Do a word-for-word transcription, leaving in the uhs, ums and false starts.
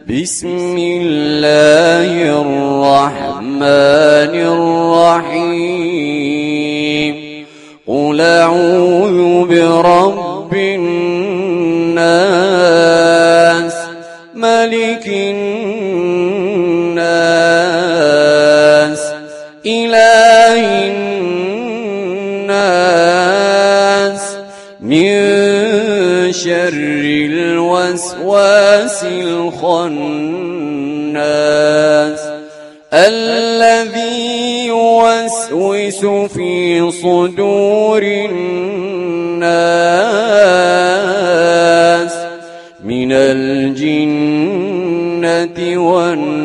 بسم الله الرحمن الرحيم قل أعوذ برب الناس ملك الناس إله الناس من شر الوسواس الخناس الذي يوسوس في صدور الناس من الجنة والناس